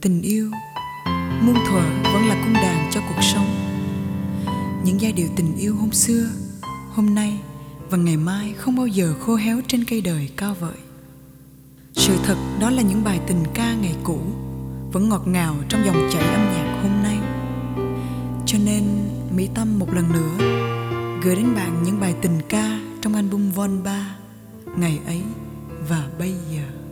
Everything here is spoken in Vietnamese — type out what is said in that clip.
Tình yêu muôn thuở vẫn là cung đàn cho cuộc sống. Những giai điệu tình yêu hôm xưa, hôm nay và ngày mai không bao giờ khô héo trên cây đời cao vợi. Sự thật đó là những bài tình ca ngày cũ vẫn ngọt ngào trong dòng chảy âm nhạc hôm nay. Cho nên Mỹ Tâm một lần nữa gửi đến bạn những bài tình ca trong album Vol 3 ngày ấy và bây giờ.